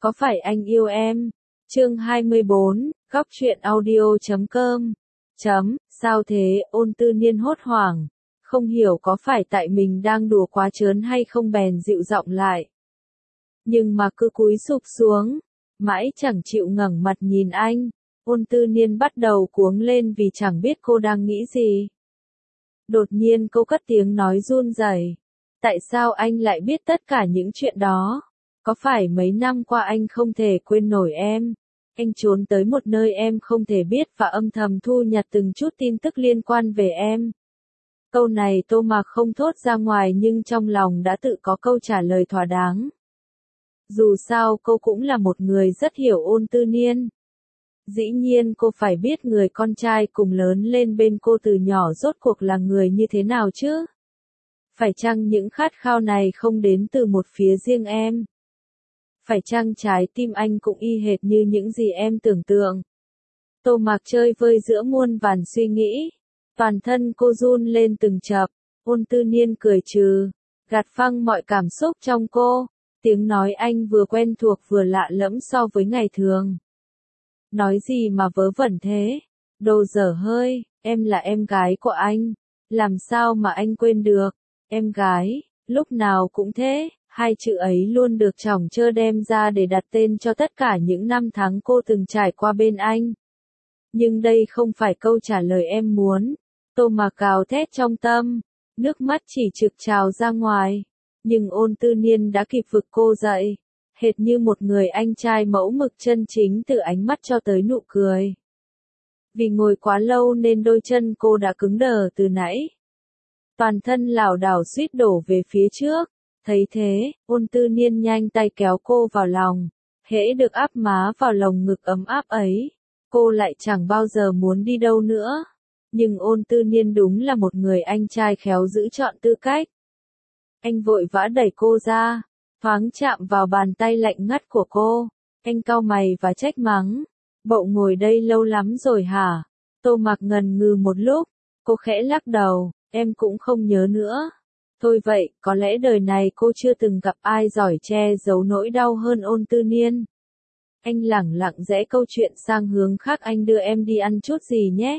có phải anh yêu em? Chương 24, góc truyện audio.com. Sao thế? Ôn Tư Niên hốt hoảng, không hiểu có phải tại mình đang đùa quá trớn hay không bèn dịu giọng lại. Nhưng mà cứ cúi sụp xuống, mãi chẳng chịu ngẩng mặt nhìn anh. Ôn Tư Niên bắt đầu cuống lên vì chẳng biết cô đang nghĩ gì. Đột nhiên cô cất tiếng nói run rẩy. Tại sao anh lại biết tất cả những chuyện đó? Có phải mấy năm qua anh không thể quên nổi em? Anh trốn tới một nơi em không thể biết và âm thầm thu nhặt từng chút tin tức liên quan về em. Câu này Tô Mạc không thốt ra ngoài nhưng trong lòng đã tự có câu trả lời thỏa đáng. Dù sao cô cũng là một người rất hiểu Ôn Tư Niên. Dĩ nhiên cô phải biết người con trai cùng lớn lên bên cô từ nhỏ rốt cuộc là người như thế nào chứ? Phải chăng những khát khao này không đến từ một phía riêng em? Phải chăng trái tim anh cũng y hệt như những gì em tưởng tượng? Tô Mạc chơi vơi giữa muôn vàn suy nghĩ. Toàn thân cô run lên từng chập. Ôn Tư Niên cười trừ, gạt phăng mọi cảm xúc trong cô. Tiếng nói anh vừa quen thuộc vừa lạ lẫm so với ngày thường. Nói gì mà vớ vẩn thế? Đồ dở hơi, em là em gái của anh. Làm sao mà anh quên được? Em gái, lúc nào cũng thế. Hai chữ ấy luôn được chỏng chơ đem ra để đặt tên cho tất cả những năm tháng cô từng trải qua bên anh. Nhưng đây không phải câu trả lời em muốn. Tô Mạc gào thét trong tâm, nước mắt chỉ trực trào ra ngoài. Nhưng Ôn Tư Niên đã kịp vực cô dậy, hệt như một người anh trai mẫu mực chân chính từ ánh mắt cho tới nụ cười. Vì ngồi quá lâu nên đôi chân cô đã cứng đờ từ nãy. Toàn thân lảo đảo suýt đổ về phía trước. Thấy thế, Ôn Tư Niên nhanh tay kéo cô vào lòng. Hễ được áp má vào lồng ngực ấm áp ấy, cô lại chẳng bao giờ muốn đi đâu nữa. Nhưng Ôn Tư Niên đúng là một người anh trai khéo giữ chọn tư cách. Anh vội vã đẩy cô ra, thoáng chạm vào bàn tay lạnh ngắt của cô. Anh cau mày và trách mắng. Bậu ngồi đây lâu lắm rồi hả? Tô Mạc ngần ngừ một lúc, cô khẽ lắc đầu, em cũng không nhớ nữa. Thôi vậy, có lẽ đời này cô chưa từng gặp ai giỏi che giấu nỗi đau hơn Ôn Tư Niên. Anh lẳng lặng rẽ câu chuyện sang hướng khác. Anh đưa em đi ăn chút gì nhé?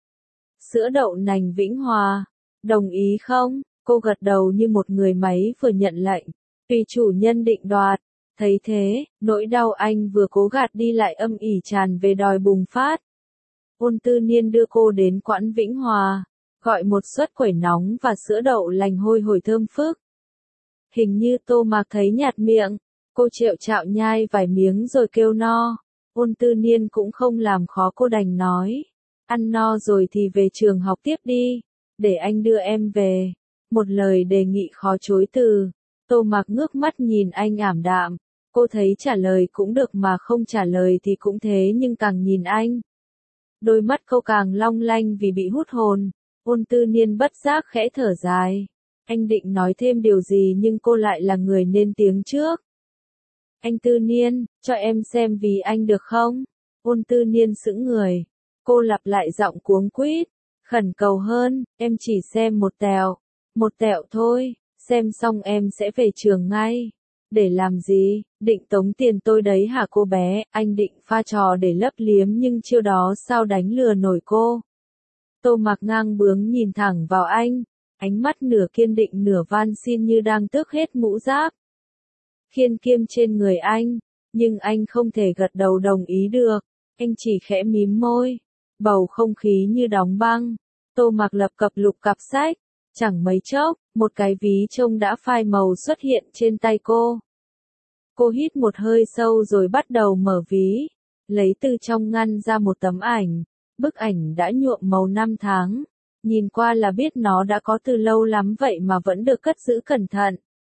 Sữa đậu nành Vĩnh Hòa. Đồng ý không? Cô gật đầu như một người máy vừa nhận lệnh. Tùy chủ nhân định đoạt. Thấy thế, nỗi đau anh vừa cố gạt đi lại âm ỉ tràn về đòi bùng phát. Ôn Tư Niên đưa cô đến quán Vĩnh Hòa, gọi một suất quẩy nóng và sữa đậu lành hôi hổi thơm phức. Hình như Tô Mạc thấy nhạt miệng, cô trẹo chạo nhai vài miếng rồi kêu no. Ôn Tư Niên cũng không làm khó cô đành nói, ăn no rồi thì về trường học tiếp đi, để anh đưa em về. Một lời đề nghị khó chối từ. Tô Mạc ngước mắt nhìn anh ảm đạm, cô thấy trả lời cũng được mà không trả lời thì cũng thế, nhưng càng nhìn anh, đôi mắt cô càng long lanh vì bị hút hồn. Ôn Tư Niên bất giác khẽ thở dài. Anh định nói thêm điều gì nhưng cô lại là người lên tiếng trước. Anh Tư Niên, cho em xem vì anh được không? Ôn Tư Niên sững người. Cô lặp lại giọng cuống quýt, khẩn cầu hơn, em chỉ xem một tẹo. Một tẹo thôi, xem xong em sẽ về trường ngay. Để làm gì? Định tống tiền tôi đấy hả cô bé? Anh định pha trò để lấp liếm nhưng chiêu đó sao đánh lừa nổi cô? Tô Mạc ngang bướng nhìn thẳng vào anh, ánh mắt nửa kiên định nửa van xin như đang tước hết mũ giáp khiên kiêm trên người anh, nhưng anh không thể gật đầu đồng ý được, anh chỉ khẽ mím môi, bầu không khí như đóng băng. Tô Mạc lập cập lục cặp sách, chẳng mấy chốc, một cái ví trông đã phai màu xuất hiện trên tay cô. Cô hít một hơi sâu rồi bắt đầu mở ví, lấy từ trong ngăn ra một tấm ảnh. Bức ảnh đã nhuộm màu năm tháng, nhìn qua là biết nó đã có từ lâu lắm vậy mà vẫn được cất giữ cẩn thận.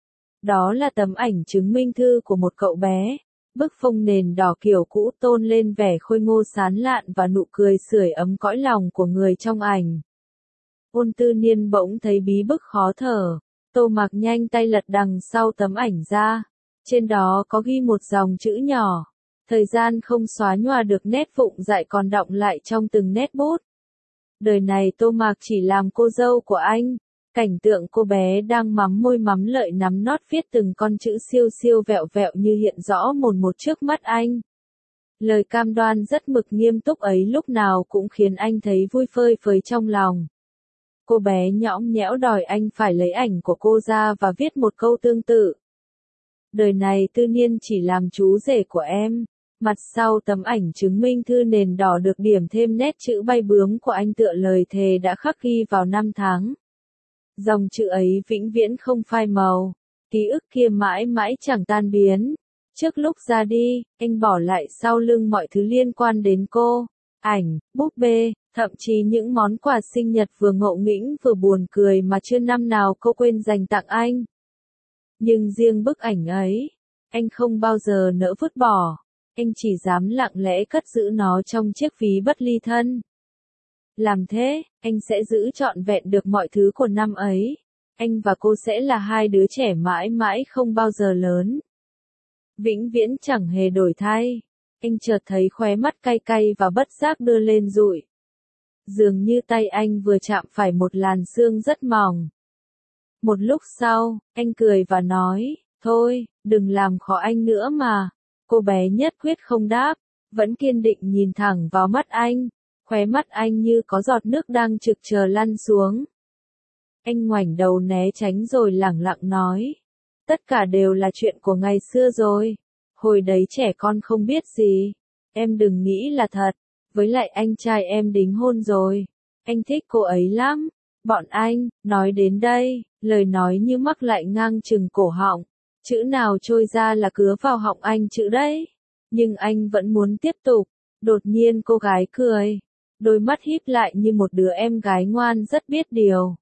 Đó là tấm ảnh chứng minh thư của một cậu bé. Bức phông nền đỏ kiểu cũ tôn lên vẻ khôi ngô sán lạn và nụ cười sưởi ấm cõi lòng của người trong ảnh. Ôn Tư Niên bỗng thấy bí bức khó thở. Tô Mạc nhanh tay lật đằng sau tấm ảnh ra. Trên đó có ghi một dòng chữ nhỏ. Thời gian không xóa nhòa được nét vụng dại còn đọng lại trong từng nét bút. Đời này Tô Mạc chỉ làm cô dâu của anh, Cảnh tượng cô bé đang mắm môi mắm lợi nắm nót viết từng con chữ siêu siêu vẹo vẹo như hiện rõ mồn một trước mắt anh. Lời cam đoan rất mực nghiêm túc ấy lúc nào cũng khiến anh thấy vui phơi phới trong lòng. Cô bé nhõng nhẽo đòi anh phải lấy ảnh của cô ra và viết một câu tương tự. Đời này Tư Niên chỉ làm chú rể của em. Mặt sau tấm ảnh chứng minh thư nền đỏ được điểm thêm nét chữ bay bướm của anh tựa lời thề đã khắc ghi vào năm tháng. Dòng chữ ấy vĩnh viễn không phai màu, ký ức kia mãi mãi chẳng tan biến. Trước lúc ra đi, anh bỏ lại sau lưng mọi thứ liên quan đến cô, ảnh, búp bê, thậm chí những món quà sinh nhật vừa ngộ nghĩnh vừa buồn cười mà chưa năm nào cô quên dành tặng anh. Nhưng riêng bức ảnh ấy, anh không bao giờ nỡ vứt bỏ, anh chỉ dám lặng lẽ cất giữ nó trong chiếc ví bất ly thân. Làm thế, anh sẽ giữ trọn vẹn được mọi thứ của năm ấy. Anh và cô sẽ là hai đứa trẻ mãi mãi không bao giờ lớn. Vĩnh viễn chẳng hề đổi thay. Anh chợt thấy khóe mắt cay cay và bất giác đưa lên dụi. Dường như tay anh vừa chạm phải một làn sương rất mỏng. Một lúc sau, anh cười và nói, thôi, đừng làm khó anh nữa mà. Cô bé nhất quyết không đáp, vẫn kiên định nhìn thẳng vào mắt anh. Khóe mắt anh như có giọt nước đang trực chờ lăn xuống. Anh ngoảnh đầu né tránh rồi lẳng lặng nói. Tất cả đều là chuyện của ngày xưa rồi. Hồi đấy trẻ con không biết gì. Em đừng nghĩ là thật. Với lại anh trai em đính hôn rồi. Anh thích cô ấy lắm. Bọn anh, nói đến đây, lời nói như mắc lại ngang chừng cổ họng. Chữ nào trôi ra là cứa vào họng anh chữ đấy. Nhưng anh vẫn muốn tiếp tục. Đột nhiên cô gái cười. Đôi mắt híp lại như một đứa em gái ngoan rất biết điều.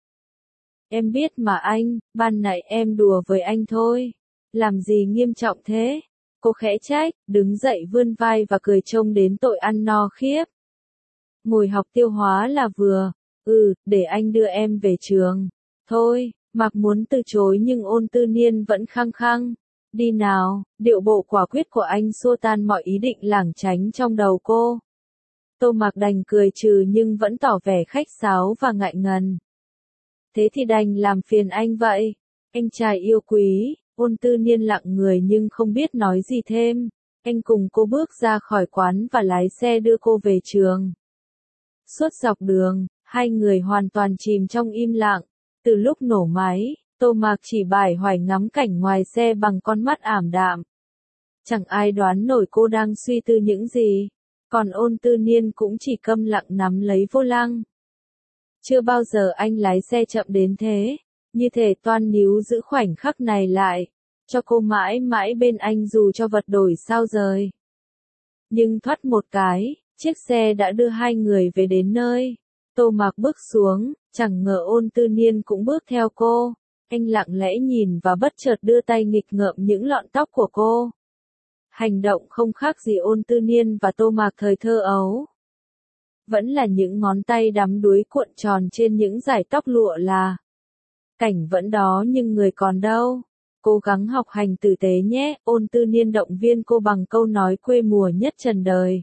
Em biết mà anh, ban nãy em đùa với anh thôi. Làm gì nghiêm trọng thế? Cô khẽ trách, đứng dậy vươn vai và cười trông đến tội ăn no khiếp. Ngồi học tiêu hóa là vừa. Để anh đưa em về trường. Thôi, Mạc muốn từ chối nhưng Ôn Tư Niên vẫn khăng khăng. Đi nào, điệu bộ quả quyết của anh xua tan mọi ý định lảng tránh trong đầu cô. Tô Mạc đành cười trừ nhưng vẫn tỏ vẻ khách sáo và ngại ngần. Thế thì đành làm phiền anh vậy. Anh trai yêu quý, Ôn Tư Niên lặng người nhưng không biết nói gì thêm. Anh cùng cô bước ra khỏi quán và lái xe đưa cô về trường. Suốt dọc đường, hai người hoàn toàn chìm trong im lặng. Từ lúc nổ máy, Tô Mạc chỉ bải hoài ngắm cảnh ngoài xe bằng con mắt ảm đạm. Chẳng ai đoán nổi cô đang suy tư những gì. Còn Ôn Tư Niên cũng chỉ câm lặng nắm lấy vô lăng. Chưa bao giờ anh lái xe chậm đến thế, như thể toan níu giữ khoảnh khắc này lại, cho cô mãi mãi bên anh dù cho vật đổi sao rời. Nhưng thoắt một cái, chiếc xe đã đưa hai người về đến nơi. Tô Mạc bước xuống, chẳng ngờ Ôn Tư Niên cũng bước theo cô. Anh lặng lẽ nhìn và bất chợt đưa tay nghịch ngợm những lọn tóc của cô. Hành động không khác gì Ôn Tư Niên và Tô Mạc thời thơ ấu. Vẫn là những ngón tay đắm đuối cuộn tròn trên những dải tóc lụa là. Cảnh vẫn đó nhưng người còn đâu. Cố gắng học hành tử tế nhé, Ôn Tư Niên động viên cô bằng câu nói quê mùa nhất trần đời.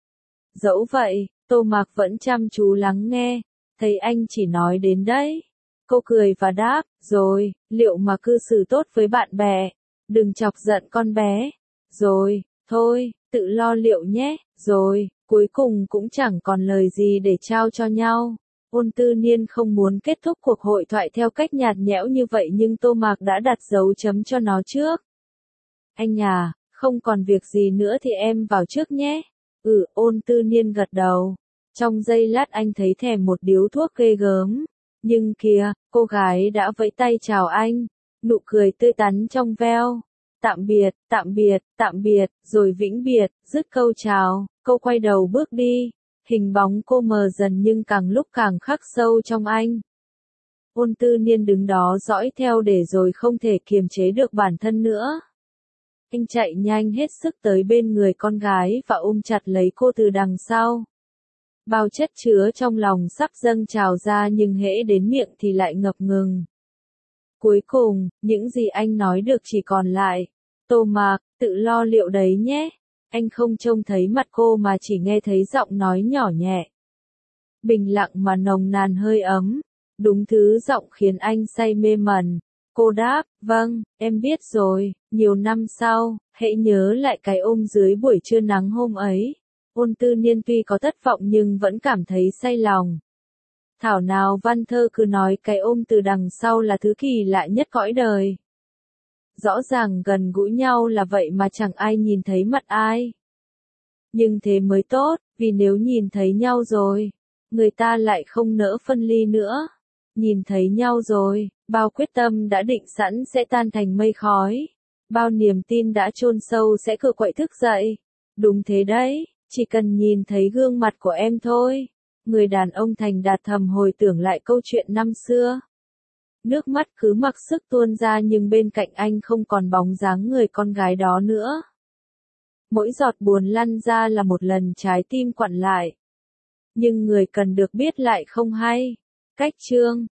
Dẫu vậy, Tô Mạc vẫn chăm chú lắng nghe, thấy anh chỉ nói đến đấy. Cô cười và đáp, rồi, liệu mà cư xử tốt với bạn bè, đừng chọc giận con bé. Rồi, thôi, tự lo liệu nhé, rồi, cuối cùng cũng chẳng còn lời gì để trao cho nhau. Ôn Tư Niên không muốn kết thúc cuộc hội thoại theo cách nhạt nhẽo như vậy nhưng Tô Mạc đã đặt dấu chấm cho nó trước. Anh à, không còn việc gì nữa thì em vào trước nhé. Ôn Tư Niên gật đầu. Trong giây lát anh thấy thèm một điếu thuốc ghê gớm. Nhưng kìa, cô gái đã vẫy tay chào anh. Nụ cười tươi tắn trong veo. Tạm biệt, tạm biệt, tạm biệt, rồi vĩnh biệt, dứt câu chào, cô quay đầu bước đi. Hình bóng cô mờ dần nhưng càng lúc càng khắc sâu trong anh. Ôn Tư Niên đứng đó dõi theo để rồi không thể kiềm chế được bản thân nữa. Anh chạy nhanh hết sức tới bên người con gái và ôm chặt lấy cô từ đằng sau. Bao chất chứa trong lòng sắp dâng trào ra nhưng hễ đến miệng thì lại ngập ngừng. Cuối cùng, những gì anh nói được chỉ còn lại. Tô Mạc, tự lo liệu đấy nhé. Anh không trông thấy mặt cô mà chỉ nghe thấy giọng nói nhỏ nhẹ. Bình lặng mà nồng nàn hơi ấm. Đúng thứ giọng khiến anh say mê mẩn. Cô đáp, vâng, em biết rồi. Nhiều năm sau, hãy nhớ lại cái ôm dưới buổi trưa nắng hôm ấy. Ôn Tư Niên tuy có thất vọng nhưng vẫn cảm thấy say lòng. Thảo nào văn thơ cứ nói cái ôm từ đằng sau là thứ kỳ lạ nhất cõi đời. Rõ ràng gần gũi nhau là vậy mà chẳng ai nhìn thấy mặt ai. Nhưng thế mới tốt, vì nếu nhìn thấy nhau rồi, người ta lại không nỡ phân ly nữa. Nhìn thấy nhau rồi, bao quyết tâm đã định sẵn sẽ tan thành mây khói. Bao niềm tin đã chôn sâu sẽ cựa quậy thức dậy. Đúng thế đấy, chỉ cần nhìn thấy gương mặt của em thôi. Người đàn ông thành đạt thầm hồi tưởng lại câu chuyện năm xưa. Nước mắt cứ mặc sức tuôn ra nhưng bên cạnh anh không còn bóng dáng người con gái đó nữa. Mỗi giọt buồn lăn ra là một lần trái tim quặn lại. Nhưng người cần được biết lại không hay. Cách chương